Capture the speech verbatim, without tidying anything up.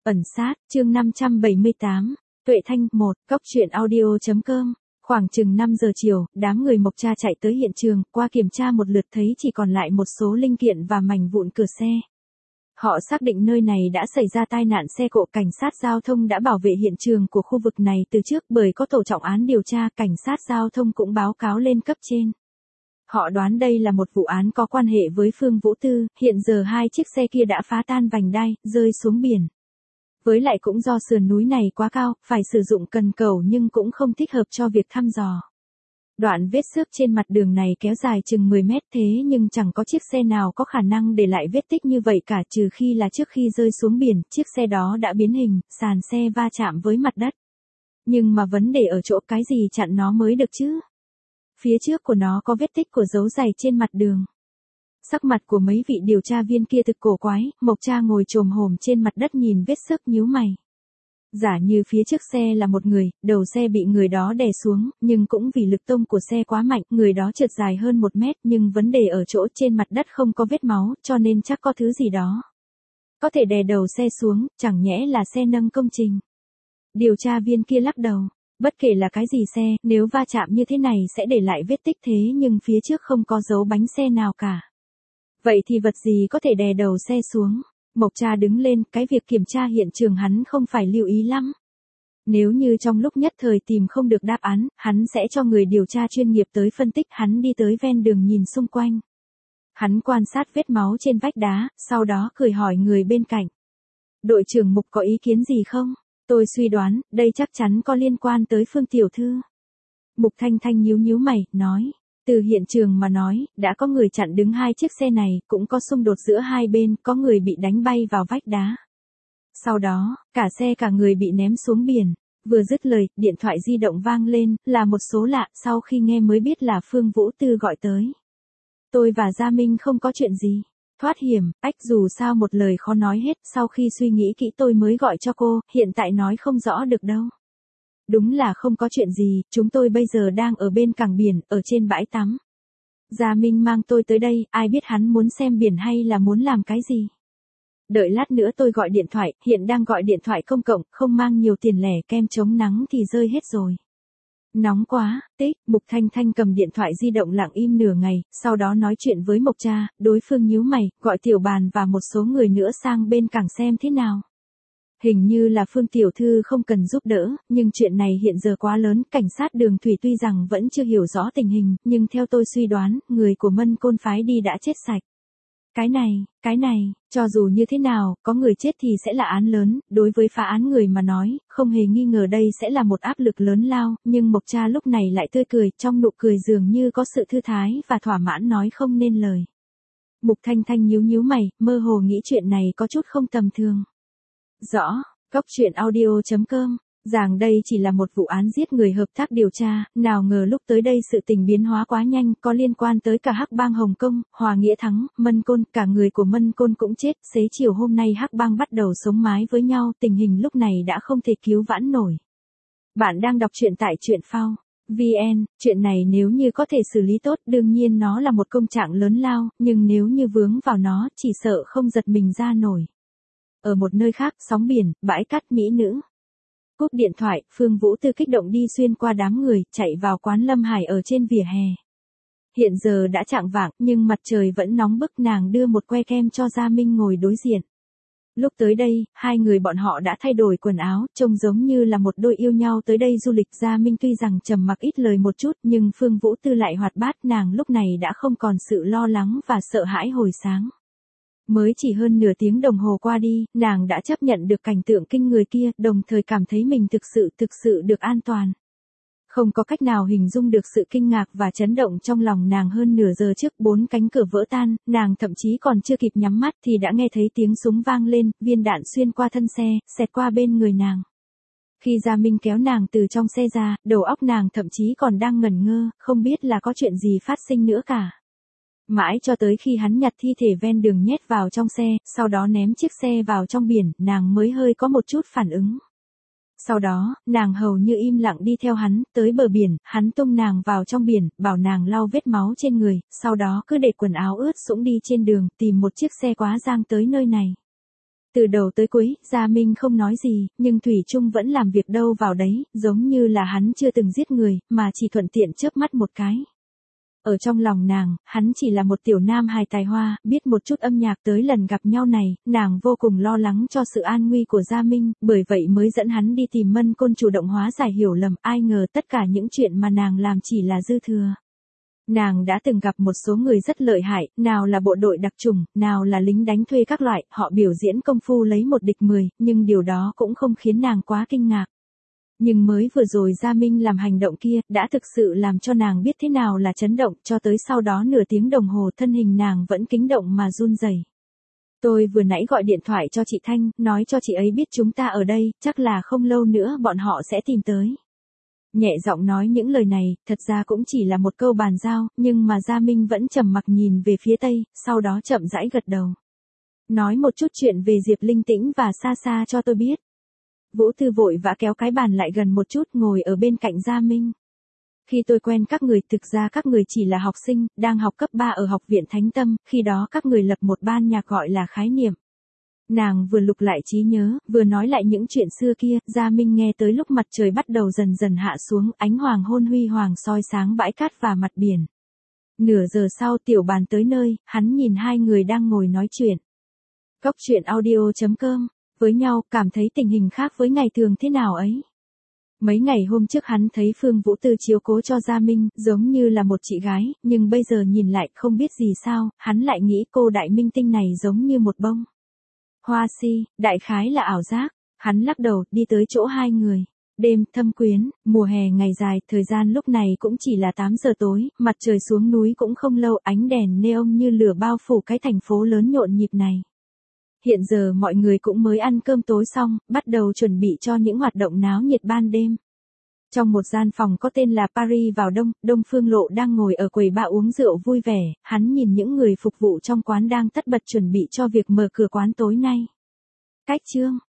Ẩn sát, chương năm trăm bảy mươi tám, Tuệ Thanh, một, Cóc truyện audio.com. Khoảng chừng năm giờ chiều, đám người Mộc Cha chạy tới hiện trường, qua kiểm tra một lượt thấy chỉ còn lại một số linh kiện và mảnh vụn cửa xe. Họ xác định nơi này đã xảy ra tai nạn xe cộ. Cảnh sát giao thông đã bảo vệ hiện trường của khu vực này từ trước, bởi có tổ trọng án điều tra. Cảnh sát giao thông cũng báo cáo lên cấp trên. Họ đoán đây là một vụ án có quan hệ với Phương Vũ Tư. Hiện giờ hai chiếc xe kia đã phá tan vành đai, rơi xuống biển. Với lại cũng do sườn núi này quá cao, phải sử dụng cần cẩu nhưng cũng không thích hợp cho việc thăm dò. Đoạn vết xước trên mặt đường này kéo dài chừng mười mét, thế nhưng chẳng có chiếc xe nào có khả năng để lại vết tích như vậy cả, trừ khi là trước khi rơi xuống biển, chiếc xe đó đã biến hình, sàn xe va chạm với mặt đất. Nhưng mà vấn đề ở chỗ cái gì chặn nó mới được chứ? Phía trước của nó có vết tích của dấu giày trên mặt đường. Sắc mặt của mấy vị điều tra viên kia thực cổ quái. Mộc Cha ngồi chồm hổm trên mặt đất nhìn vết xước nhíu mày. Giả như phía trước xe là một người, đầu xe bị người đó đè xuống, nhưng cũng vì lực tông của xe quá mạnh, người đó trượt dài hơn một mét, nhưng vấn đề ở chỗ trên mặt đất không có vết máu, cho nên chắc có thứ gì đó có thể đè đầu xe xuống, chẳng nhẽ là xe nâng công trình. Điều tra viên kia lắc đầu. Bất kể là cái gì xe, nếu va chạm như thế này sẽ để lại vết tích, thế nhưng phía trước không có dấu bánh xe nào cả. Vậy thì vật gì có thể đè đầu xe xuống? Mộc Cha đứng lên, cái việc kiểm tra hiện trường hắn không phải lưu ý lắm. Nếu như trong lúc nhất thời tìm không được đáp án, hắn sẽ cho người điều tra chuyên nghiệp tới phân tích. Hắn đi tới ven đường nhìn xung quanh. Hắn quan sát vết máu trên vách đá, sau đó cười hỏi người bên cạnh. Đội trưởng Mục có ý kiến gì không? Tôi suy đoán, đây chắc chắn có liên quan tới Phương tiểu thư. Mục Thanh Thanh nhíu nhíu mày, nói. Từ hiện trường mà nói, đã có người chặn đứng hai chiếc xe này, cũng có xung đột giữa hai bên, có người bị đánh bay vào vách đá. Sau đó, cả xe cả người bị ném xuống biển. Vừa dứt lời, điện thoại di động vang lên, là một số lạ, sau khi nghe mới biết là Phương Vũ Tư gọi tới. Tôi và Gia Minh không có chuyện gì. Thoát hiểm, ách dù sao một lời khó nói hết, sau khi suy nghĩ kỹ tôi mới gọi cho cô, hiện tại nói không rõ được đâu. Đúng là không có chuyện gì, chúng tôi bây giờ đang ở bên cảng biển, ở trên bãi tắm. Gia Minh mang tôi tới đây, ai biết hắn muốn xem biển hay là muốn làm cái gì. Đợi lát nữa tôi gọi điện thoại, hiện đang gọi điện thoại công cộng, không mang nhiều tiền lẻ, kem chống nắng thì rơi hết rồi. Nóng quá, tích, Mục Thanh Thanh cầm điện thoại di động lặng im nửa ngày, sau đó nói chuyện với Mộc Cha, đối phương nhíu mày, gọi Tiểu Bàn và một số người nữa sang bên cảng xem thế nào. Hình như là Phương tiểu thư không cần giúp đỡ, nhưng chuyện này hiện giờ quá lớn, cảnh sát đường thủy tuy rằng vẫn chưa hiểu rõ tình hình, nhưng theo tôi suy đoán, người của Mân Côn phái đi đã chết sạch. Cái này, cái này, cho dù như thế nào, có người chết thì sẽ là án lớn, đối với phá án người mà nói, không hề nghi ngờ đây sẽ là một áp lực lớn lao, nhưng Mộc Cha lúc này lại tươi cười, trong nụ cười dường như có sự thư thái và thỏa mãn nói không nên lời. Mục Thanh Thanh nhíu nhíu mày, mơ hồ nghĩ chuyện này có chút không tầm thường. Rõ, Cóc truyện audio.com, rằng đây chỉ là một vụ án giết người hợp tác điều tra, nào ngờ lúc tới đây sự tình biến hóa quá nhanh, có liên quan tới cả Hắc Bang Hồng Kông, Hòa Nghĩa Thắng, Mân Côn, cả người của Mân Côn cũng chết, xế chiều hôm nay Hắc Bang bắt đầu sống mái với nhau, tình hình lúc này đã không thể cứu vãn nổi. Bạn đang đọc truyện tại truyện phao chấm vn, chuyện này nếu như có thể xử lý tốt, đương nhiên nó là một công trạng lớn lao, nhưng nếu như vướng vào nó, chỉ sợ không giật mình ra nổi. Ở một nơi khác, sóng biển, bãi cát mỹ nữ. Cúp điện thoại, Phương Vũ Tư kích động đi xuyên qua đám người, chạy vào quán Lâm Hải ở trên vỉa hè. Hiện giờ đã chạng vạng, nhưng mặt trời vẫn nóng bức, nàng đưa một que kem cho Gia Minh ngồi đối diện. Lúc tới đây, hai người bọn họ đã thay đổi quần áo, trông giống như là một đôi yêu nhau tới đây du lịch. Gia Minh tuy rằng trầm mặc ít lời một chút, nhưng Phương Vũ Tư lại hoạt bát, nàng lúc này đã không còn sự lo lắng và sợ hãi hồi sáng. Mới chỉ hơn nửa tiếng đồng hồ qua đi, nàng đã chấp nhận được cảnh tượng kinh người kia, đồng thời cảm thấy mình thực sự thực sự được an toàn. Không có cách nào hình dung được sự kinh ngạc và chấn động trong lòng nàng. Hơn nửa giờ trước, bốn cánh cửa vỡ tan, nàng thậm chí còn chưa kịp nhắm mắt thì đã nghe thấy tiếng súng vang lên, viên đạn xuyên qua thân xe, xẹt qua bên người nàng. Khi Gia Minh kéo nàng từ trong xe ra, đầu óc nàng thậm chí còn đang ngẩn ngơ, không biết là có chuyện gì phát sinh nữa cả. Mãi cho tới khi hắn nhặt thi thể ven đường nhét vào trong xe, sau đó ném chiếc xe vào trong biển, nàng mới hơi có một chút phản ứng. Sau đó, nàng hầu như im lặng đi theo hắn, tới bờ biển, hắn tung nàng vào trong biển, bảo nàng lau vết máu trên người, sau đó cứ để quần áo ướt sũng đi trên đường, tìm một chiếc xe quá giang tới nơi này. Từ đầu tới cuối, Gia Minh không nói gì, nhưng Thủy Trung vẫn làm việc đâu vào đấy, giống như là hắn chưa từng giết người, mà chỉ thuận tiện chớp mắt một cái. Ở trong lòng nàng, hắn chỉ là một tiểu nam hài tài hoa, biết một chút âm nhạc. Tới lần gặp nhau này, nàng vô cùng lo lắng cho sự an nguy của Gia Minh, bởi vậy mới dẫn hắn đi tìm Mân Côn chủ động hóa giải hiểu lầm. Ai ngờ tất cả những chuyện mà nàng làm chỉ là dư thừa. Nàng đã từng gặp một số người rất lợi hại, nào là bộ đội đặc chủng, nào là lính đánh thuê các loại, họ biểu diễn công phu lấy một địch mười, nhưng điều đó cũng không khiến nàng quá kinh ngạc. Nhưng mới vừa rồi Gia Minh làm hành động kia, đã thực sự làm cho nàng biết thế nào là chấn động, cho tới sau đó nửa tiếng đồng hồ thân hình nàng vẫn kính động mà run rẩy. Tôi vừa nãy gọi điện thoại cho chị Thanh, nói cho chị ấy biết chúng ta ở đây, chắc là không lâu nữa bọn họ sẽ tìm tới. Nhẹ giọng nói những lời này, thật ra cũng chỉ là một câu bàn giao, nhưng mà Gia Minh vẫn trầm mặc nhìn về phía tây, sau đó chậm rãi gật đầu. Nói một chút chuyện về Diệp Linh Tĩnh và Sa Sa cho tôi biết. Vũ Thư vội vã kéo cái bàn lại gần một chút, ngồi ở bên cạnh Gia Minh. Khi tôi quen các người, thực ra các người chỉ là học sinh, đang học cấp ba ở học viện Thánh Tâm, khi đó các người lập một ban nhạc gọi là Khái Niệm. Nàng vừa lục lại trí nhớ, vừa nói lại những chuyện xưa kia. Gia Minh nghe tới lúc mặt trời bắt đầu dần dần hạ xuống, ánh hoàng hôn huy hoàng soi sáng bãi cát và mặt biển. Nửa giờ sau tiểu bàn tới nơi, hắn nhìn hai người đang ngồi nói chuyện. Cốc truyện audio chấm com, với nhau, cảm thấy tình hình khác với ngày thường thế nào ấy. Mấy ngày hôm trước hắn thấy Phương Vũ Tư chiếu cố cho Gia Minh, giống như là một chị gái, nhưng bây giờ nhìn lại không biết gì sao, hắn lại nghĩ cô đại minh tinh này giống như một bông hoa si, đại khái là ảo giác. Hắn lắc đầu, đi tới chỗ hai người. Đêm, thâm quyến, mùa hè ngày dài, thời gian lúc này cũng chỉ là tám giờ tối, mặt trời xuống núi cũng không lâu, ánh đèn neon như lửa bao phủ cái thành phố lớn nhộn nhịp này. Hiện giờ mọi người cũng mới ăn cơm tối xong, bắt đầu chuẩn bị cho những hoạt động náo nhiệt ban đêm. Trong một gian phòng có tên là Paris vào đông, Đông Phương Lộ đang ngồi ở quầy bar uống rượu vui vẻ, hắn nhìn những người phục vụ trong quán đang tất bật chuẩn bị cho việc mở cửa quán tối nay. Cách chương